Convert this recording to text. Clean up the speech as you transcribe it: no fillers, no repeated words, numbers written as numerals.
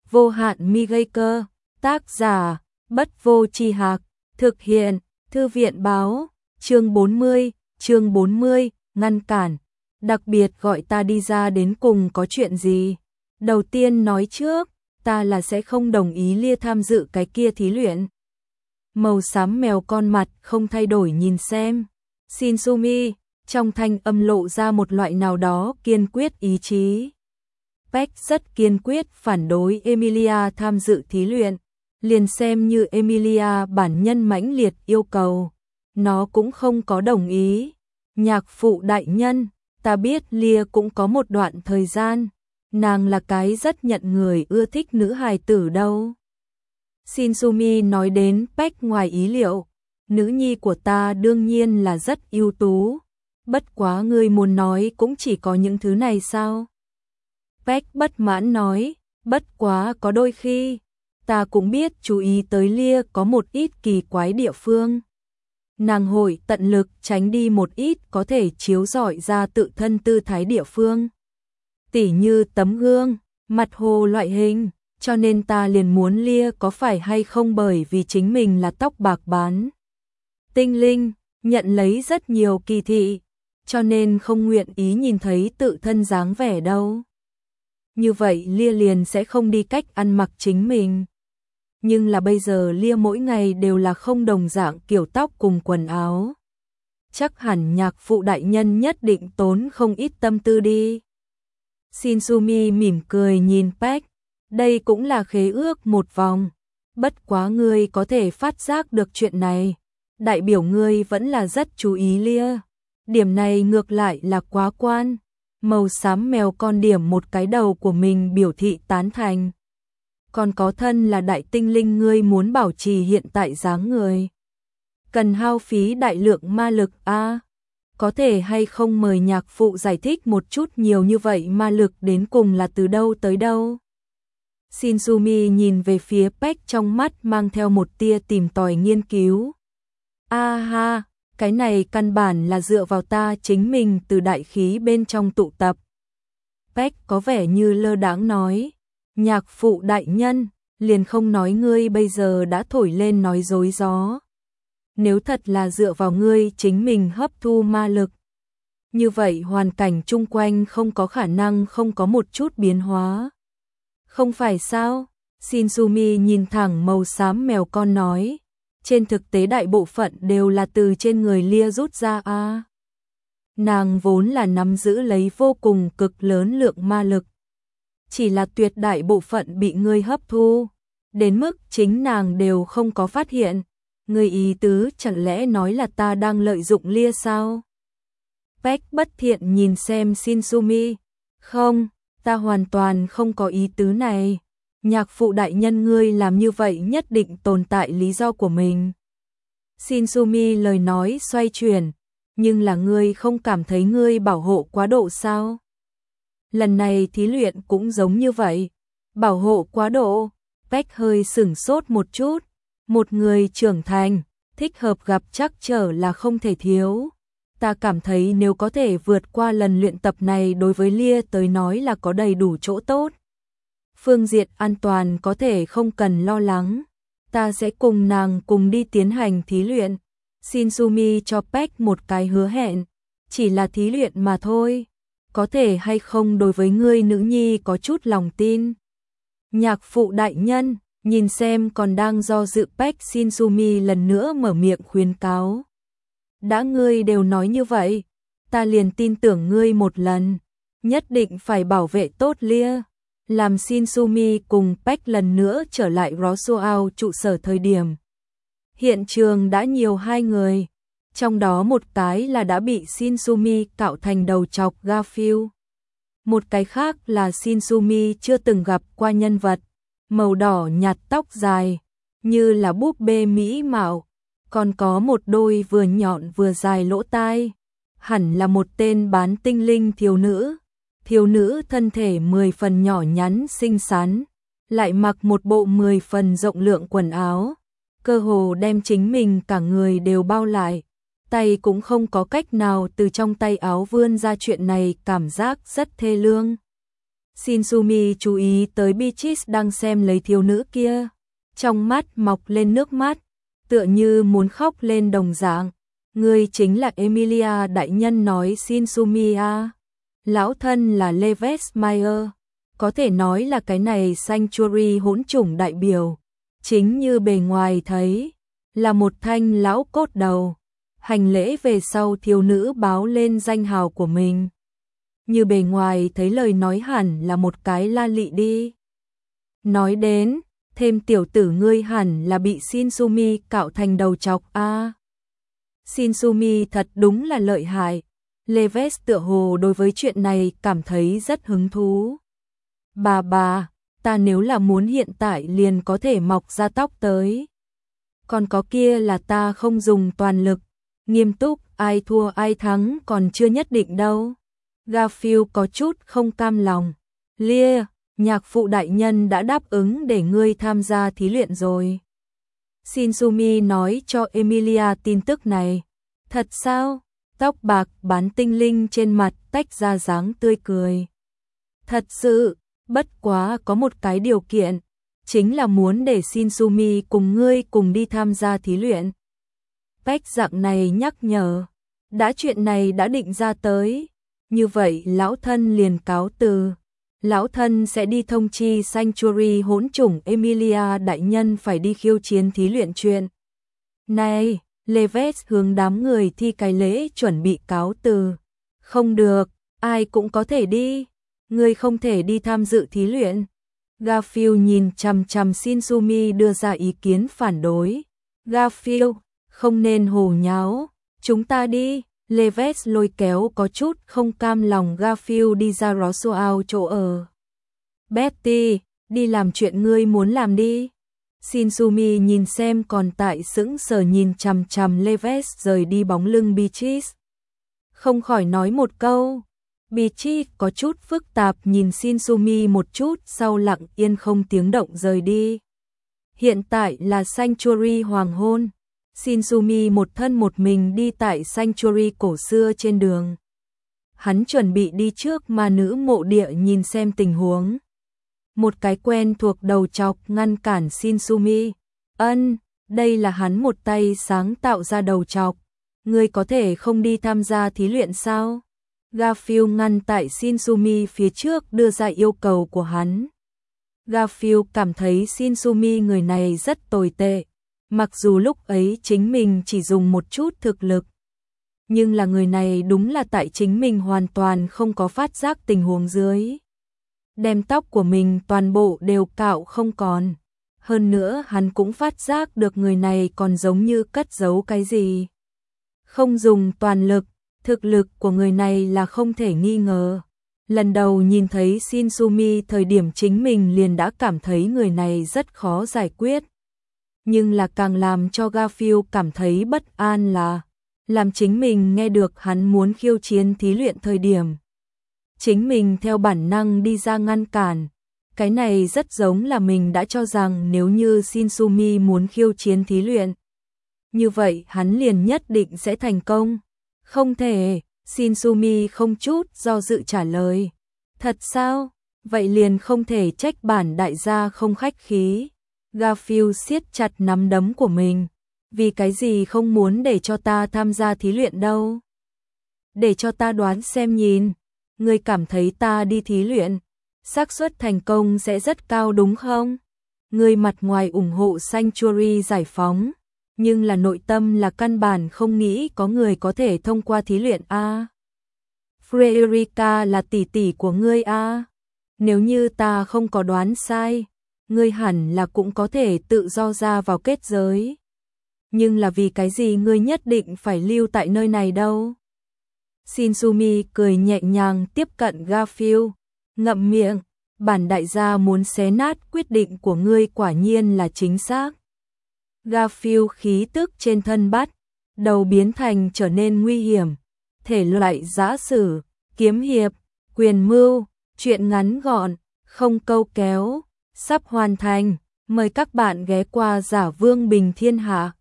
Vô hạn mi gây cơ, tác giả, Bất Vô Tri Hạc, thực hiện, Thư viện báo, chương 40, ngăn cản, đặc biệt gọi ta đi ra đến cùng có chuyện gì. Đầu tiên nói trước, ta là sẽ không đồng ý Lia tham dự cái kia thí luyện. Màu xám mèo con mặt không thay đổi nhìn xem. Shinsumi, trong thanh âm lộ ra một loại nào đó kiên quyết ý chí. Peck rất kiên quyết phản đối Emilia tham dự thí luyện, liền xem như Emilia bản nhân mãnh liệt yêu cầu, nó cũng không có đồng ý. Nhạc phụ đại nhân, ta biết Lia cũng có một đoạn thời gian, nàng là cái rất nhận người ưa thích nữ hài tử đâu. Shinsumi nói đến Peck ngoài ý liệu, nữ nhi của ta đương nhiên là rất ưu tú, bất quá ngươi muốn nói cũng chỉ có những thứ này sao? Peck bất mãn nói, bất quá có đôi khi, ta cũng biết chú ý tới Lia có một ít kỳ quái địa phương. Nàng hội tận lực tránh đi một ít có thể chiếu rọi ra tự thân tư thái địa phương. Tỉ như tấm gương, mặt hồ loại hình, cho nên ta liền muốn Lia có phải hay không bởi vì chính mình là tóc bạc bán tinh linh, nhận lấy rất nhiều kỳ thị, cho nên không nguyện ý nhìn thấy tự thân dáng vẻ đâu. Như vậy Lia liền sẽ không đi cách ăn mặc chính mình. Nhưng là bây giờ Lia mỗi ngày đều là không đồng dạng kiểu tóc cùng quần áo. Chắc hẳn nhạc phụ đại nhân nhất định tốn không ít tâm tư đi. Shinsumi mỉm cười nhìn Peck, đây cũng là khế ước một vòng. Bất quá ngươi có thể phát giác được chuyện này, đại biểu ngươi vẫn là rất chú ý Lia. Điểm này ngược lại là quá quan. Màu xám mèo con điểm một cái đầu của mình biểu thị tán thành. Còn có thân là đại tinh linh ngươi muốn bảo trì hiện tại dáng người, cần hao phí đại lượng ma lực a. Có thể hay không mời nhạc phụ giải thích một chút nhiều như vậy ma lực đến cùng là từ đâu tới đâu? Shinsumi nhìn về phía Peck trong mắt mang theo một tia tìm tòi nghiên cứu. A ha, cái này căn bản là dựa vào ta chính mình từ đại khí bên trong tụ tập. Peck có vẻ như lơ đãng nói, nhạc phụ đại nhân, liền không nói ngươi bây giờ đã thổi lên nói dối gió. Nếu thật là dựa vào ngươi chính mình hấp thu ma lực, như vậy hoàn cảnh chung quanh không có khả năng không có một chút biến hóa. Không phải sao? Shinsumi nhìn thẳng màu xám mèo con nói, trên thực tế đại bộ phận đều là từ trên người Lia rút ra a. Nàng vốn là nắm giữ lấy vô cùng cực lớn lượng ma lực, chỉ là tuyệt đại bộ phận bị ngươi hấp thu, đến mức chính nàng đều không có phát hiện. Ngươi ý tứ chẳng lẽ nói là ta đang lợi dụng Lia sao? Peck bất thiện nhìn xem Shinsumi, không, ta hoàn toàn không có ý tứ này. Nhạc phụ đại nhân ngươi làm như vậy nhất định tồn tại lý do của mình. Shinsumi lời nói xoay chuyển, nhưng là ngươi không cảm thấy ngươi bảo hộ quá độ sao? Lần này thí luyện cũng giống như vậy, bảo hộ quá độ. Peck hơi sửng sốt một chút, một người trưởng thành, thích hợp gặp trắc trở là không thể thiếu. Ta cảm thấy nếu có thể vượt qua lần luyện tập này đối với Lia tới nói là có đầy đủ chỗ tốt. Phương diện an toàn có thể không cần lo lắng, ta sẽ cùng nàng cùng đi tiến hành thí luyện. Shinsumi cho Peck một cái hứa hẹn, chỉ là thí luyện mà thôi, có thể hay không đối với ngươi nữ nhi có chút lòng tin. Nhạc phụ đại nhân, nhìn xem còn đang do dự Peck, Shinsumi lần nữa mở miệng khuyến cáo. Đã ngươi đều nói như vậy, ta liền tin tưởng ngươi một lần, nhất định phải bảo vệ tốt Lia. Làm Shinsumi cùng Peck lần nữa trở lại Rosuao trụ sở thời điểm. Hiện trường đã nhiều hai người, trong đó một cái là đã bị Shinsumi cạo thành đầu trọc Garfield. Một cái khác là Shinsumi chưa từng gặp qua nhân vật, màu đỏ nhạt tóc dài, như là búp bê mỹ mạo, còn có một đôi vừa nhọn vừa dài lỗ tai, hẳn là một tên bán tinh linh thiếu nữ. Thiếu nữ thân thể 10 phần nhỏ nhắn xinh xắn, lại mặc một bộ 10 phần rộng lượng quần áo, cơ hồ đem chính mình cả người đều bao lại, tay cũng không có cách nào từ trong tay áo vươn ra, chuyện này cảm giác rất thê lương. Shinsumi chú ý tới Beatrice đang xem lấy thiếu nữ kia, trong mắt mọc lên nước mắt, tựa như muốn khóc lên đồng dạng. Ngươi chính là Emilia đại nhân nói Shinsumi à? Lão thân là Leves Meyer, có thể nói là cái này Sanctuary hỗn chủng đại biểu, chính như bề ngoài thấy, là một thanh lão cốt đầu. Hành lễ về sau thiếu nữ báo lên danh hào của mình. Như bề ngoài thấy lời nói hẳn là một cái la lị đi. Nói đến, thêm tiểu tử ngươi hẳn là bị Shinsumi cạo thành đầu chọc a. Shinsumi thật đúng là lợi hại. Leves tựa hồ đối với chuyện này cảm thấy rất hứng thú. Bà, ta nếu là muốn hiện tại liền có thể mọc ra tóc tới. Còn có kia là ta không dùng toàn lực. Nghiêm túc, ai thua ai thắng còn chưa nhất định đâu. Garfield có chút không cam lòng. Lia, nhạc phụ đại nhân đã đáp ứng để ngươi tham gia thí luyện rồi. Shinsumi nói cho Emilia tin tức này. Thật sao? Tóc bạc bán tinh linh trên mặt tách ra dáng tươi cười. Thật sự, bất quá có một cái điều kiện, chính là muốn để Shinsumi cùng ngươi cùng đi tham gia thí luyện. Bách dạng này nhắc nhở, đã chuyện này đã định ra tới, như vậy lão thân liền cáo từ. Lão thân sẽ đi thông chi Sanctuary hỗn chủng Emilia đại nhân phải đi khiêu chiến thí luyện chuyện. Này, Leves hướng đám người thi cái lễ chuẩn bị cáo từ. Không được, ai cũng có thể đi, ngươi không thể đi tham dự thí luyện. Garfield nhìn chằm chằm Shinsumi đưa ra ý kiến phản đối. Garfield, không nên hồ nháo, chúng ta đi. Leves lôi kéo có chút không cam lòng Garfield đi ra Roswell chỗ ở. Betty, đi làm chuyện ngươi muốn làm đi. Shinsumi nhìn xem còn tại sững sờ nhìn chằm chằm Leves rời đi bóng lưng Beatrice. Không khỏi nói một câu. Beatrice có chút phức tạp nhìn Shinsumi một chút sau lặng yên không tiếng động rời đi. Hiện tại là Sanctuary hoàng hôn. Shinsumi một thân một mình đi tại Sanctuary cổ xưa trên đường. Hắn chuẩn bị đi trước ma nữ mộ địa nhìn xem tình huống. Một cái quen thuộc đầu chọc ngăn cản Shinsumi. Đây là hắn một tay sáng tạo ra đầu chọc. Ngươi có thể không đi tham gia thí luyện sao? Garfield ngăn tại Shinsumi phía trước đưa ra yêu cầu của hắn. Garfield cảm thấy Shinsumi người này rất tồi tệ. Mặc dù lúc ấy chính mình chỉ dùng một chút thực lực, nhưng là người này đúng là tại chính mình hoàn toàn không có phát giác tình huống dưới. Đem tóc của mình toàn bộ đều cạo không còn. Hơn nữa hắn cũng phát giác được người này còn giống như cất giấu cái gì. Không dùng toàn lực, thực lực của người này là không thể nghi ngờ. Lần đầu nhìn thấy Shinsumi thời điểm chính mình liền đã cảm thấy người này rất khó giải quyết. Nhưng là càng làm cho Garfield cảm thấy bất an là làm chính mình nghe được hắn muốn khiêu chiến thí luyện thời điểm. Chính mình theo bản năng đi ra ngăn cản. Cái này rất giống là mình đã cho rằng nếu như Shinsumi muốn khiêu chiến thí luyện, như vậy hắn liền nhất định sẽ thành công. Không thể, Shinsumi không chút do dự trả lời. Thật sao? Vậy liền không thể trách bản đại gia không khách khí. Garfield siết chặt nắm đấm của mình. Vì cái gì không muốn để cho ta tham gia thí luyện đâu? Để cho ta đoán xem nhìn. Ngươi cảm thấy ta đi thí luyện, xác suất thành công sẽ rất cao đúng không? Ngươi mặt ngoài ủng hộ Sanctuary giải phóng, nhưng là nội tâm là căn bản không nghĩ có người có thể thông qua thí luyện a. Frederica là tỷ tỷ của ngươi a. Nếu như ta không có đoán sai, ngươi hẳn là cũng có thể tự do ra vào kết giới. Nhưng là vì cái gì ngươi nhất định phải lưu tại nơi này đâu? Shinsumi cười nhẹ nhàng tiếp cận Garfield, ngậm miệng, bản đại gia muốn xé nát quyết định của ngươi quả nhiên là chính xác. Garfield khí tức trên thân bắt đầu biến thành trở nên nguy hiểm, thể loại giã sử, kiếm hiệp, quyền mưu, truyện ngắn gọn, không câu kéo, sắp hoàn thành, mời các bạn ghé qua Giả Vương Bình Thiên Hạ.